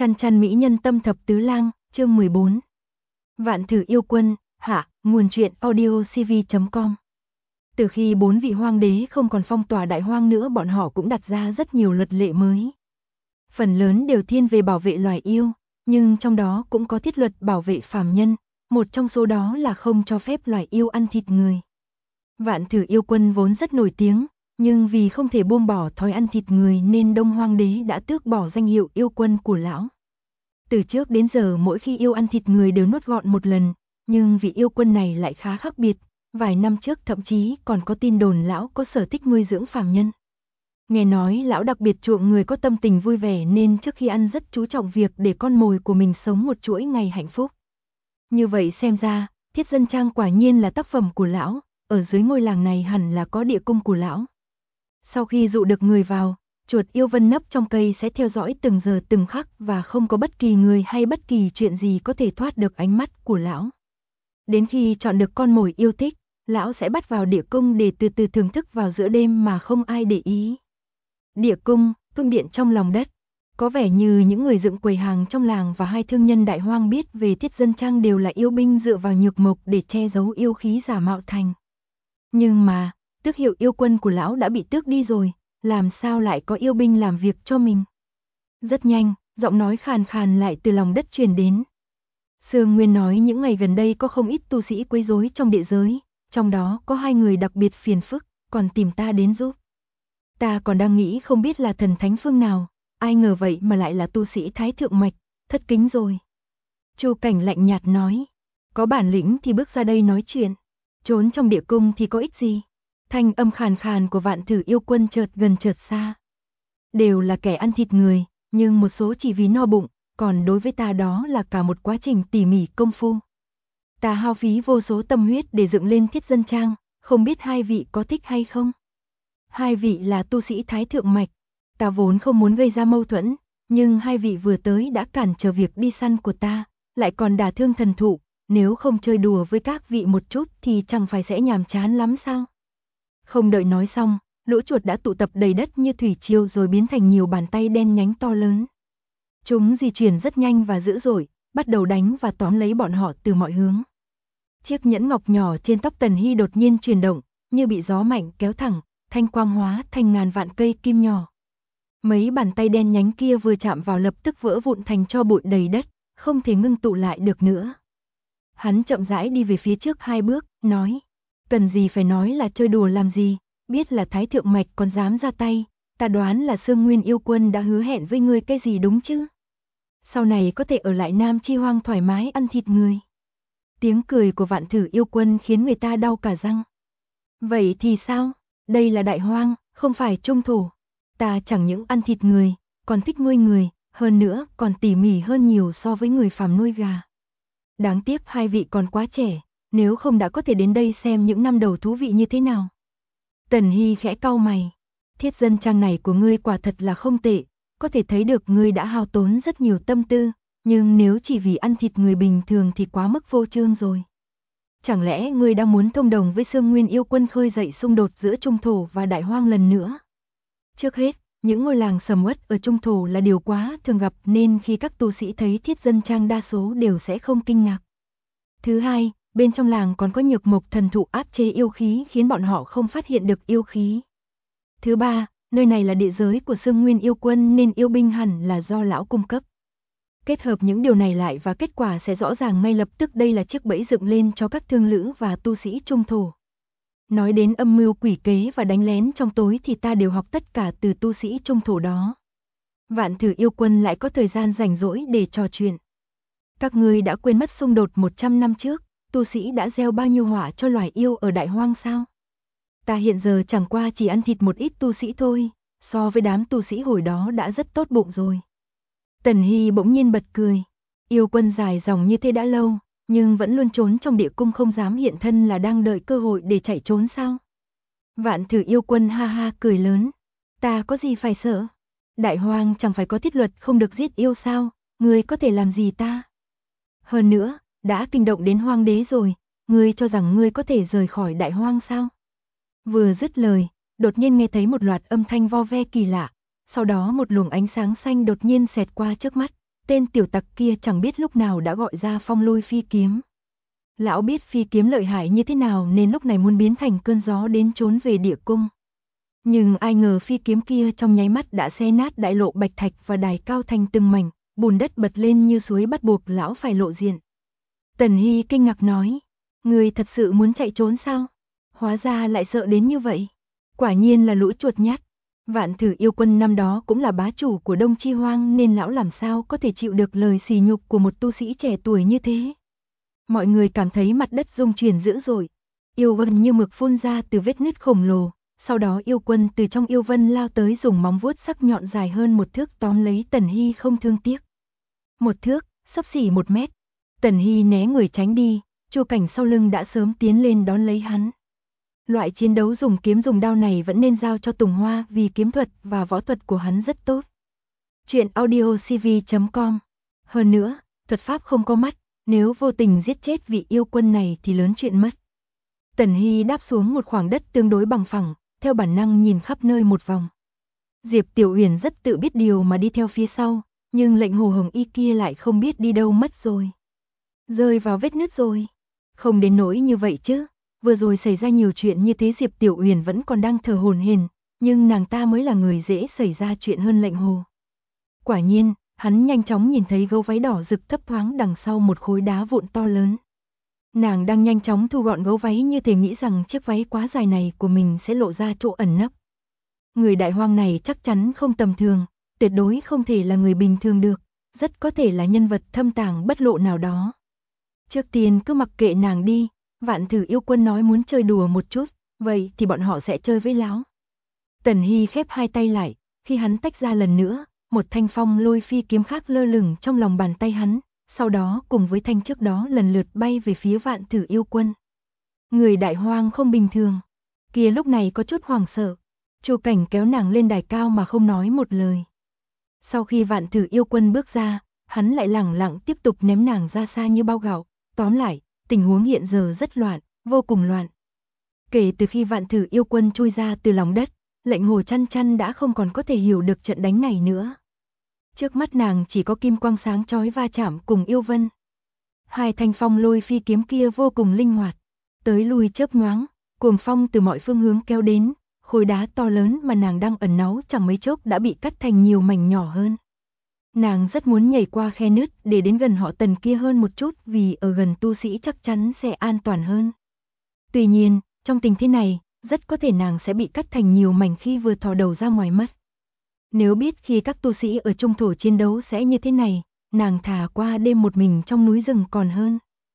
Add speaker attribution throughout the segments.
Speaker 1: Chăn chăn mỹ nhân tâm thập tứ lang, chương 14. Vạn thử yêu quân, hạ, nguồn truyện audiocv.com. Từ khi 4 vị hoang đế không còn phong tỏa đại hoang nữa, bọn họ cũng đặt ra rất nhiều luật lệ mới. Phần lớn đều thiên về bảo vệ loài yêu, nhưng trong đó cũng có thiết luật bảo vệ phàm nhân, một trong số đó là không cho phép loài yêu ăn thịt người. Vạn thử yêu quân vốn rất nổi tiếng, nhưng vì không thể buông bỏ thói ăn thịt người nên Đông Hoang đế đã tước bỏ danh hiệu yêu quân của lão. Từ trước đến giờ mỗi khi yêu ăn thịt người đều nuốt gọn một lần, nhưng vị yêu quân này lại khá khác biệt, vài năm trước thậm chí còn có tin đồn lão có sở thích nuôi dưỡng phàm nhân. Nghe nói lão đặc biệt chuộng người có tâm tình vui vẻ nên trước khi ăn rất chú trọng việc để con mồi của mình sống một chuỗi ngày hạnh phúc. Như vậy xem ra, Thiết Dân Trang quả nhiên là tác phẩm của lão, ở dưới ngôi làng này hẳn là có địa cung của lão. Sau khi dụ được người vào, chuột yêu vân nấp trong cây sẽ theo dõi từng giờ từng khắc và không có bất kỳ người hay bất kỳ chuyện gì có thể thoát được ánh mắt của lão. Đến khi chọn được con mồi yêu thích, lão sẽ bắt vào địa cung để từ từ thưởng thức vào giữa đêm mà không ai để ý. Địa cung, cung điện trong lòng đất. Có vẻ như những người dựng quầy hàng trong làng và hai thương nhân đại hoang biết về Thiết Dân Trang đều là yêu binh dựa vào nhược mộc để che giấu yêu khí giả mạo thành. Nhưng mà, tước hiệu yêu quân của lão đã bị tước đi rồi, làm sao lại có yêu binh làm việc cho mình? Rất nhanh, giọng nói khàn khàn lại từ lòng đất truyền đến. Sương Nguyên nói những ngày gần đây có không ít tu sĩ quấy rối trong địa giới, trong đó có 2 người đặc biệt phiền phức, còn tìm ta đến giúp. Ta còn đang nghĩ không biết là thần thánh phương nào, ai ngờ vậy mà lại là tu sĩ Thái Thượng Mạch, thất kính rồi. Chu Cảnh lạnh nhạt nói, có bản lĩnh thì bước ra đây nói chuyện, trốn trong địa cung thì có ích gì? Thanh âm khàn khàn của Vạn thử yêu quân chợt gần chợt xa. Đều là kẻ ăn thịt người, nhưng một số chỉ vì no bụng, còn đối với ta đó là cả một quá trình tỉ mỉ công phu. Ta hao phí vô số tâm huyết để dựng lên Thiết Dân Trang, không biết hai vị có thích hay không? Hai vị là tu sĩ Thái Thượng Mạch, ta vốn không muốn gây ra mâu thuẫn, nhưng hai vị vừa tới đã cản trở việc đi săn của ta, lại còn đả thương thần thụ, nếu không chơi đùa với các vị một chút thì chẳng phải sẽ nhàm chán lắm sao? Không đợi nói xong, lũ chuột đã tụ tập đầy đất như thủy triều rồi biến thành nhiều bàn tay đen nhánh to lớn. Chúng di chuyển rất nhanh và dữ dội, bắt đầu đánh và tóm lấy bọn họ từ mọi hướng. Chiếc nhẫn ngọc nhỏ trên tóc Tần Hy đột nhiên chuyển động, như bị gió mạnh kéo thẳng, thanh quang hóa thành ngàn vạn cây kim nhỏ. Mấy bàn tay đen nhánh kia vừa chạm vào lập tức vỡ vụn thành tro bụi đầy đất, không thể ngưng tụ lại được nữa. Hắn chậm rãi đi về phía trước 2 bước, nói, cần gì phải nói là chơi đùa làm gì, biết là Thái Thượng Mạch còn dám ra tay, ta đoán là Sương Nguyên yêu quân đã hứa hẹn với ngươi cái gì đúng chứ? Sau này có thể ở lại Nam Chi Hoang thoải mái ăn thịt người. Tiếng cười của Vạn thử yêu quân khiến người ta đau cả răng. Vậy thì sao? Đây là đại hoang, không phải trung thổ. Ta chẳng những ăn thịt người, còn thích nuôi người, hơn nữa còn tỉ mỉ hơn nhiều so với người phàm nuôi gà. Đáng tiếc hai vị còn quá trẻ, nếu không đã có thể đến đây xem những năm đầu thú vị như thế nào. Tần Hy khẽ cau mày, Thiết Dân Trang này của ngươi quả thật là không tệ, có thể thấy được ngươi đã hao tốn rất nhiều tâm tư, nhưng nếu chỉ vì ăn thịt người bình thường thì quá mức vô trương rồi. Chẳng lẽ ngươi đang muốn thông đồng với Sương Nguyên yêu quân khơi dậy xung đột giữa Trung thổ và Đại Hoang lần nữa? Trước hết, những ngôi làng sầm uất ở Trung thổ là điều quá thường gặp nên khi các tu sĩ thấy Thiết Dân Trang đa số đều sẽ không kinh ngạc. Thứ hai, bên trong làng còn có nhược mộc thần thụ áp chế yêu khí khiến bọn họ không phát hiện được yêu khí. Thứ ba, nơi này là địa giới của Sương Nguyên yêu quân nên yêu binh hẳn là do lão cung cấp. Kết hợp những điều này lại và kết quả sẽ rõ ràng ngay lập tức, đây là chiếc bẫy dựng lên cho các thương lữ và tu sĩ Trung thổ. Nói đến âm mưu quỷ kế và đánh lén trong tối thì ta đều học tất cả từ tu sĩ Trung thổ đó. Vạn thử yêu quân lại có thời gian rảnh rỗi để trò chuyện. Các ngươi đã quên mất xung đột 100 năm trước, tu sĩ đã gieo bao nhiêu họa cho loài yêu ở đại hoang sao? Ta hiện giờ chẳng qua chỉ ăn thịt một ít tu sĩ thôi, so với đám tu sĩ hồi đó đã rất tốt bụng rồi. Tần Hy bỗng nhiên bật cười, yêu quân dài dòng như thế đã lâu, nhưng vẫn luôn trốn trong địa cung không dám hiện thân là đang đợi cơ hội để chạy trốn sao? Vạn thử yêu quân ha ha cười lớn, ta có gì phải sợ? Đại hoang chẳng phải có thiết luật không được giết yêu sao, ngươi có thể làm gì ta? Hơn nữa, đã kinh động đến hoang đế rồi, ngươi cho rằng ngươi có thể rời khỏi đại hoang sao? Vừa dứt lời, đột nhiên nghe thấy một loạt âm thanh vo ve kỳ lạ, sau đó một luồng ánh sáng xanh đột nhiên xẹt qua trước mắt, Tên tiểu tặc kia chẳng biết lúc nào đã gọi ra phong lôi phi kiếm. Lão biết phi kiếm lợi hại như thế nào nên lúc này muốn biến thành cơn gió đến trốn về địa cung. Nhưng ai ngờ phi kiếm kia trong nháy mắt đã xé nát đại lộ bạch thạch và đài cao thành từng mảnh, bùn đất bật lên như suối bắt buộc lão phải lộ diện. Tần Hy kinh ngạc nói, người thật sự muốn chạy trốn sao? Hóa ra lại sợ đến như vậy. Quả nhiên là lũ chuột nhát. Vạn Thử Yêu Quân năm đó cũng là bá chủ của Đông Chi Hoang nên lão làm sao có thể chịu được lời sỉ nhục của một tu sĩ trẻ tuổi như thế. Mọi người cảm thấy mặt đất rung chuyển dữ dội. Yêu vân như mực phun ra từ vết nứt khổng lồ. Sau đó Yêu Quân từ trong yêu vân lao tới dùng móng vuốt sắc nhọn dài hơn 1 thước tóm lấy Tần Hy không thương tiếc. 1 thước, xấp xỉ 1 mét. Tần Hy né người tránh đi, Chu Cảnh sau lưng đã sớm tiến lên đón lấy hắn. Loại chiến đấu dùng kiếm dùng đao này vẫn nên giao cho Tùng Hoa vì kiếm thuật và võ thuật của hắn rất tốt. Chuyện audiocv.com. Hơn nữa, thuật pháp không có mắt, nếu vô tình giết chết vị yêu quân này thì lớn chuyện mất. Tần Hy đáp xuống một khoảng đất tương đối bằng phẳng, theo bản năng nhìn khắp nơi một vòng. Diệp Tiểu Uyển rất tự biết điều mà đi theo phía sau, nhưng Lệnh Hồ Hồng Y kia lại không biết đi đâu mất rồi. Rơi vào vết nứt rồi. Không đến nỗi như vậy chứ. Vừa rồi xảy ra nhiều chuyện như thế Diệp Tiểu Uyển vẫn còn đang thở hổn hển, nhưng nàng ta mới là người dễ xảy ra chuyện hơn Lệnh Hồ. Quả nhiên, hắn nhanh chóng nhìn thấy gấu váy đỏ rực thấp thoáng đằng sau một khối đá vụn to lớn. Nàng đang nhanh chóng thu gọn gấu váy như thể nghĩ rằng chiếc váy quá dài này của mình sẽ lộ ra chỗ ẩn nấp. Người đại hoang này chắc chắn không tầm thường, tuyệt đối không thể là người bình thường được, rất có thể là nhân vật thâm tàng bất lộ nào đó. Trước tiên cứ mặc kệ nàng đi, Vạn Thử Yêu Quân nói muốn chơi đùa một chút, vậy thì bọn họ sẽ chơi với lão. Tần Hy khép hai tay lại, khi hắn tách ra lần nữa, một thanh phong lôi phi kiếm khác lơ lửng trong lòng bàn tay hắn, sau đó cùng với thanh trước đó lần lượt bay về phía Vạn Thử Yêu Quân. Người đại hoang không bình thường, kia lúc này có chút hoảng sợ. Chu Cảnh kéo nàng lên đài cao mà không nói một lời. Sau khi Vạn Thử Yêu Quân bước ra, hắn lại lẳng lặng tiếp tục ném nàng ra xa như bao gạo. Tóm lại, tình huống hiện giờ rất loạn, vô cùng loạn. Kể từ khi Vạn Thử Yêu Quân chui ra từ lòng đất, Lệnh Hồ Chăn Chăn đã không còn có thể hiểu được trận đánh này nữa. Trước mắt nàng chỉ có kim quang sáng chói va chạm cùng yêu vân. Hai thanh phong lôi phi kiếm kia vô cùng linh hoạt, tới lui chớp nhoáng, cuồng phong từ mọi phương hướng kéo đến, khối đá to lớn mà nàng đang ẩn náu chẳng mấy chốc đã bị cắt thành nhiều mảnh nhỏ hơn. Nàng rất muốn nhảy qua khe nứt để đến gần họ Tần kia hơn một chút vì ở gần tu sĩ chắc chắn sẽ an toàn hơn. Tuy nhiên, trong tình thế này, rất có thể nàng sẽ bị cắt thành nhiều mảnh khi vừa thò đầu ra ngoài mất. Nếu biết khi các tu sĩ ở trung thổ chiến đấu sẽ như thế này, nàng thà qua đêm một mình trong núi rừng còn hơn.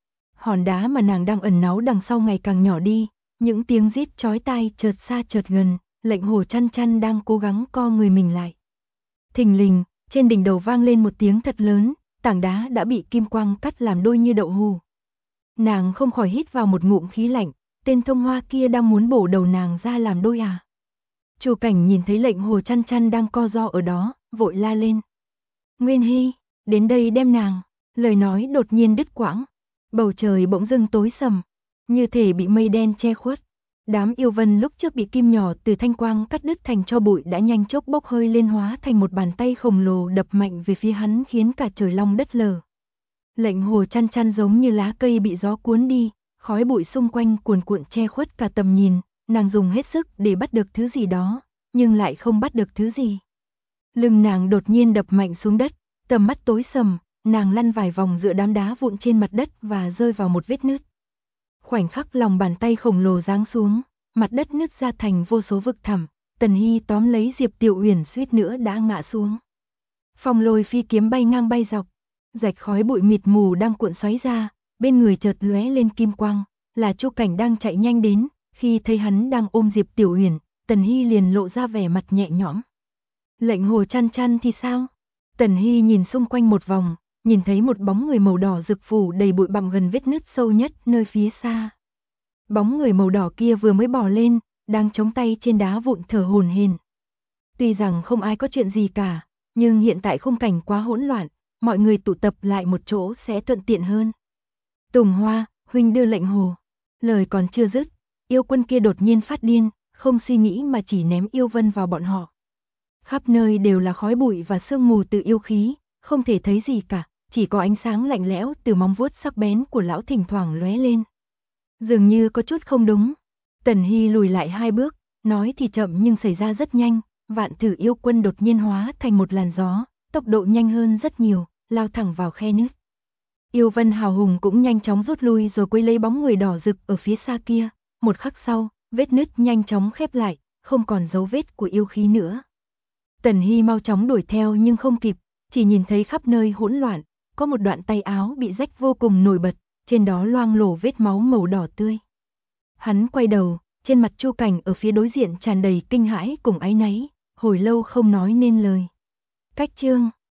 Speaker 1: Hòn đá mà nàng đang ẩn náu đằng sau ngày càng nhỏ đi, những tiếng rít chói tai chợt xa chợt gần, Lệnh Hồ Chăn Chăn đang cố gắng co người mình lại. Thình lình, trên đỉnh đầu vang lên một tiếng thật lớn, tảng đá đã bị kim quang cắt làm đôi như đậu hù. Nàng không khỏi hít vào một ngụm khí lạnh, tên thông hoa kia đang muốn bổ đầu nàng ra làm đôi à. Chu Cảnh nhìn thấy Lệnh Hồ Chăn Chăn đang co ro ở đó, vội la lên. Nguyên Hy, đến đây đem nàng, lời nói đột nhiên đứt quãng. Bầu trời bỗng dưng tối sầm, như thể bị mây đen che khuất. Đám yêu vân lúc trước bị kim nhỏ từ thanh quang cắt đứt thành tro bụi đã nhanh chốc bốc hơi lên hóa thành một bàn tay khổng lồ đập mạnh về phía hắn khiến cả trời long đất lở. Lệnh Hồ Chăn Chăn giống như lá cây bị gió cuốn đi, khói bụi xung quanh cuồn cuộn che khuất cả tầm nhìn, nàng dùng hết sức để bắt được thứ gì đó, nhưng lại không bắt được thứ gì. Lưng nàng đột nhiên đập mạnh xuống đất, tầm mắt tối sầm, nàng lăn vài vòng giữa đám đá vụn trên mặt đất và rơi vào một vết nứt. Khoảnh khắc lòng bàn tay khổng lồ giáng xuống, mặt đất nứt ra thành vô số vực thẳm, Tần Hy tóm lấy Diệp Tiểu Uyển suýt nữa đã ngã xuống. Phong lôi phi kiếm bay ngang bay dọc, rạch khói bụi mịt mù đang cuộn xoáy ra, bên người chợt lóe lên kim quang, là Chu Cảnh đang chạy nhanh đến, khi thấy hắn đang ôm Diệp Tiểu Uyển, Tần Hy liền lộ ra vẻ mặt nhẹ nhõm. Lệnh Hồ Chăn Chăn thì sao? Tần Hy nhìn xung quanh một vòng, nhìn thấy một bóng người màu đỏ rực phủ đầy bụi bặm gần vết nứt sâu nhất nơi phía xa. Bóng người màu đỏ kia vừa mới bò lên, đang chống tay trên đá vụn thở hổn hển. Tuy rằng không ai có chuyện gì cả, nhưng hiện tại khung cảnh quá hỗn loạn, mọi người tụ tập lại một chỗ sẽ thuận tiện hơn. Tùng Hoa, huynh đưa Lệnh Hồ. Lời còn chưa dứt, yêu quân kia đột nhiên phát điên, không suy nghĩ mà chỉ ném yêu vân vào bọn họ. Khắp nơi đều là khói bụi và sương mù từ yêu khí, không thể thấy gì cả, chỉ có ánh sáng lạnh lẽo từ móng vuốt sắc bén của lão thỉnh thoảng lóe lên. Dường như có chút không đúng. Tần Hy lùi lại 2 bước, nói thì chậm nhưng xảy ra rất nhanh, Vạn Thử Yêu Quân đột nhiên hóa thành một làn gió, tốc độ nhanh hơn rất nhiều, lao thẳng vào khe nứt. Yêu Vân hào hùng cũng nhanh chóng rút lui rồi quay lấy bóng người đỏ rực ở phía xa kia, một khắc sau, vết nứt nhanh chóng khép lại, không còn dấu vết của yêu khí nữa. Tần Hy mau chóng đuổi theo nhưng không kịp, chỉ nhìn thấy khắp nơi hỗn loạn, có một đoạn tay áo bị rách vô cùng nổi bật, trên đó loang lổ vết máu màu đỏ tươi. Hắn quay đầu, trên mặt Chu Cảnh ở phía đối diện tràn đầy kinh hãi cùng áy náy, hồi lâu không nói nên lời. Cách chương